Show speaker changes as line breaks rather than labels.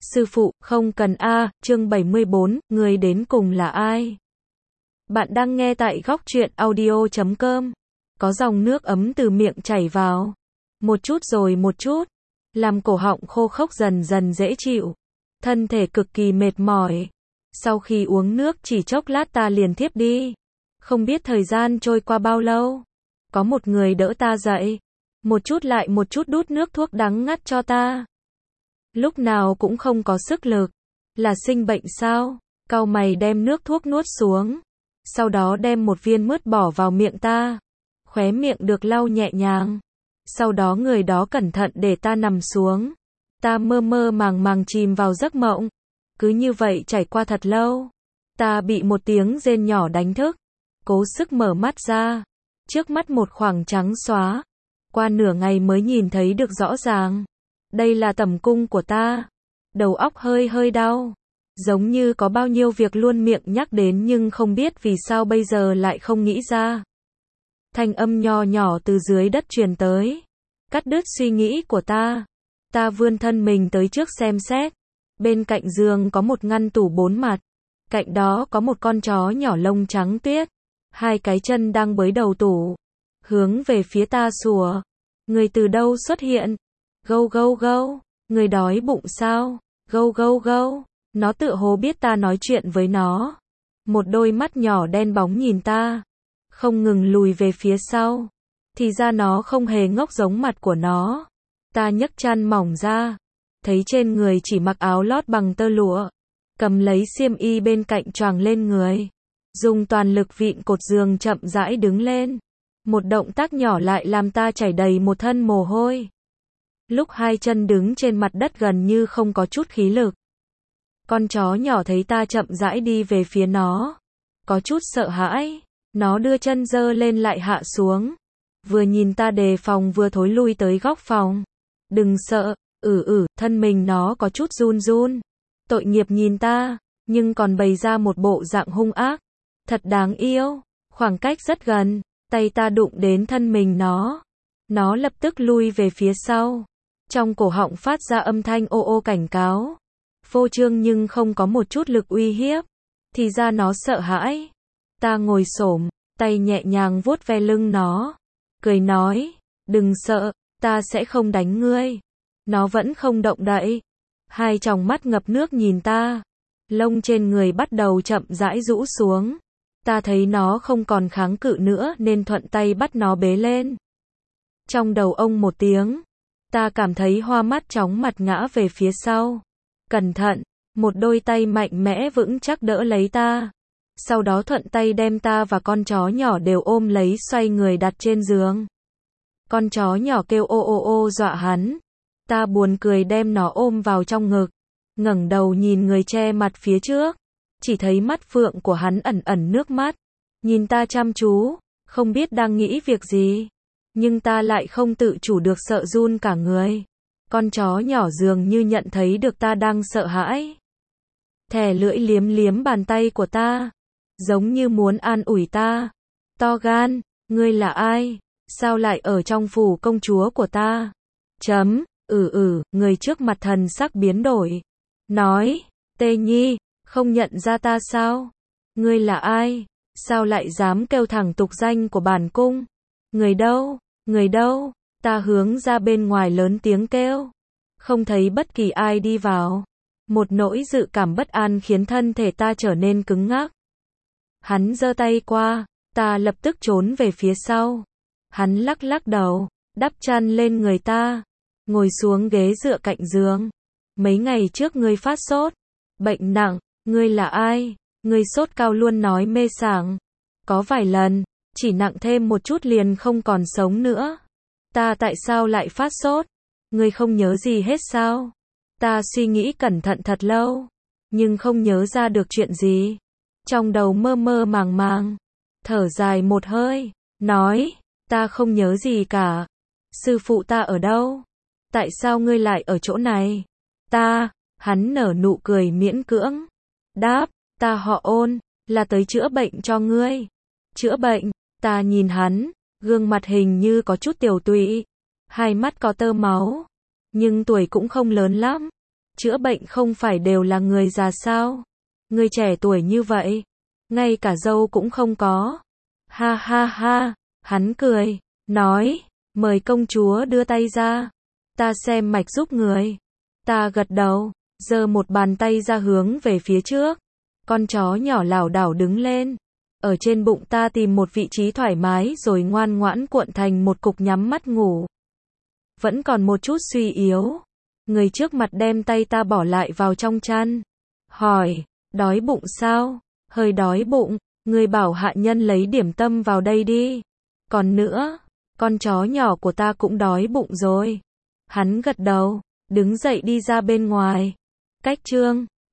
Sư phụ, không cần a. Chương 74, người đến cùng là ai? Bạn đang nghe tại góc truyện audio.com. Có dòng nước ấm từ miệng chảy vào. Một chút rồi một chút. Làm cổ họng khô khốc dần dần dễ chịu. Thân thể cực kỳ mệt mỏi. Sau khi uống nước chỉ chốc lát ta liền thiếp đi. Không biết thời gian trôi qua bao lâu. Có một người đỡ ta dậy. Một chút lại một chút đút nước thuốc đắng ngắt cho ta. Lúc nào cũng không có sức lực. Là sinh bệnh sao? Cau mày đem nước thuốc nuốt xuống. Sau đó đem một viên mứt bỏ vào miệng ta. Khóe miệng được lau nhẹ nhàng. Sau đó người đó cẩn thận để ta nằm xuống. Ta mơ mơ màng màng chìm vào giấc mộng. Cứ như vậy trải qua thật lâu. Ta bị một tiếng rên nhỏ đánh thức. Cố sức mở mắt ra. Trước mắt một khoảng trắng xóa. Qua nửa ngày mới nhìn thấy được rõ ràng. Đây là tẩm cung của ta. Đầu óc hơi hơi đau. Giống như có bao nhiêu việc luôn miệng nhắc đến nhưng không biết vì sao bây giờ lại không nghĩ ra. Thanh âm nho nhỏ từ dưới đất truyền tới. Cắt đứt suy nghĩ của ta. Ta vươn thân mình tới trước xem xét. Bên cạnh giường có một ngăn tủ 4 mặt. Cạnh đó có một con chó nhỏ lông trắng tuyết. 2 cái chân đang bới đầu tủ. Hướng về phía ta sủa. Người từ đâu xuất hiện? Gâu gâu gâu. Người đói bụng sao? Gâu gâu gâu. Nó tựa hồ biết ta nói chuyện với nó. Một đôi mắt nhỏ đen bóng nhìn ta. Không ngừng lùi về phía sau. Thì ra nó không hề ngốc giống mặt của nó. Ta nhấc chăn mỏng ra. Thấy trên người chỉ mặc áo lót bằng tơ lụa. Cầm lấy xiêm y bên cạnh choàng lên người. Dùng toàn lực vịn cột giường chậm rãi đứng lên. Một động tác nhỏ lại làm ta chảy đầy một thân mồ hôi. Lúc 2 chân đứng trên mặt đất gần như không có chút khí lực. Con chó nhỏ thấy ta chậm rãi đi về phía nó. Có chút sợ hãi. Nó đưa chân giơ lên lại hạ xuống. Vừa nhìn ta đề phòng vừa thối lui tới góc phòng. Đừng sợ, thân mình nó có chút run run. Tội nghiệp nhìn ta, nhưng còn bày ra một bộ dạng hung ác. Thật đáng yêu. Khoảng cách rất gần, tay ta đụng đến thân mình nó. Nó lập tức lui về phía sau. Trong cổ họng phát ra âm thanh ô ô cảnh cáo. Phô trương nhưng không có một chút lực uy hiếp. Thì ra nó sợ hãi. Ta ngồi xổm, tay nhẹ nhàng vuốt ve lưng nó. Cười nói, đừng sợ, ta sẽ không đánh ngươi. Nó vẫn không động đậy. 2 tròng mắt ngập nước nhìn ta. Lông trên người bắt đầu chậm rãi rũ xuống. Ta thấy nó không còn kháng cự nữa nên thuận tay bắt nó bế lên. Trong đầu ông một tiếng. Ta cảm thấy hoa mắt chóng mặt ngã về phía sau. Cẩn thận, một đôi tay mạnh mẽ vững chắc đỡ lấy ta. Sau đó thuận tay đem ta và con chó nhỏ đều ôm lấy xoay người đặt trên giường. Con chó nhỏ kêu ô ô ô dọa hắn. Ta buồn cười đem nó ôm vào trong ngực. Ngẩng đầu nhìn người che mặt phía trước. Chỉ thấy mắt phượng của hắn ẩn ẩn nước mắt. Nhìn ta chăm chú, không biết đang nghĩ việc gì. Nhưng ta lại không tự chủ được sợ run cả người. Con chó nhỏ dường như nhận thấy được ta đang sợ hãi. Thè lưỡi liếm liếm bàn tay của ta. Giống như muốn an ủi ta. To gan, ngươi là ai? Sao lại ở trong phủ công chúa của ta? Người trước mặt thần sắc biến đổi. Nói, Tê Nhi, không nhận ra ta sao? Ngươi là ai? Sao lại dám kêu thẳng tục danh của bản cung? Người đâu? Người đâu? Ta hướng ra bên ngoài lớn tiếng kêu. Không thấy bất kỳ ai đi vào. Một nỗi dự cảm bất an khiến thân thể ta trở nên cứng ngắc. Hắn giơ tay qua, ta lập tức trốn về phía sau. Hắn lắc lắc đầu, đắp chăn lên người ta, ngồi xuống ghế dựa cạnh giường. Mấy ngày trước ngươi phát sốt, bệnh nặng, ngươi là ai? Ngươi sốt cao luôn nói mê sảng. Có vài lần, chỉ nặng thêm một chút liền không còn sống nữa. Ta tại sao lại phát sốt? Ngươi không nhớ gì hết sao? Ta suy nghĩ cẩn thận thật lâu, nhưng không nhớ ra được chuyện gì. Trong đầu mơ mơ màng màng, thở dài một hơi, nói, ta không nhớ gì cả. Sư phụ ta ở đâu? Tại sao ngươi lại ở chỗ này? Hắn nở nụ cười miễn cưỡng. Đáp, ta họ Ôn, là tới chữa bệnh cho ngươi. Chữa bệnh? Ta nhìn hắn, gương mặt hình như có chút tiều tụy. 2 mắt có tơ máu. Nhưng tuổi cũng không lớn lắm. chữa bệnh không phải đều là người già sao? Người trẻ tuổi như vậy, ngay cả dâu cũng không có. Ha ha ha, hắn cười, nói, mời công chúa đưa tay ra, ta xem mạch giúp người. Ta gật đầu, giơ một bàn tay ra hướng về phía trước. Con chó nhỏ lảo đảo đứng lên. Ở trên bụng ta tìm một vị trí thoải mái rồi ngoan ngoãn cuộn thành một cục nhắm mắt ngủ. Vẫn còn một chút suy yếu. Người trước mặt đem tay ta bỏ lại vào trong chăn. Hỏi, đói bụng sao? Hơi đói bụng, người bảo hạ nhân lấy điểm tâm vào đây đi. Còn nữa, con chó nhỏ của ta cũng đói bụng rồi. Hắn gật đầu, đứng dậy đi ra bên ngoài. Cách chương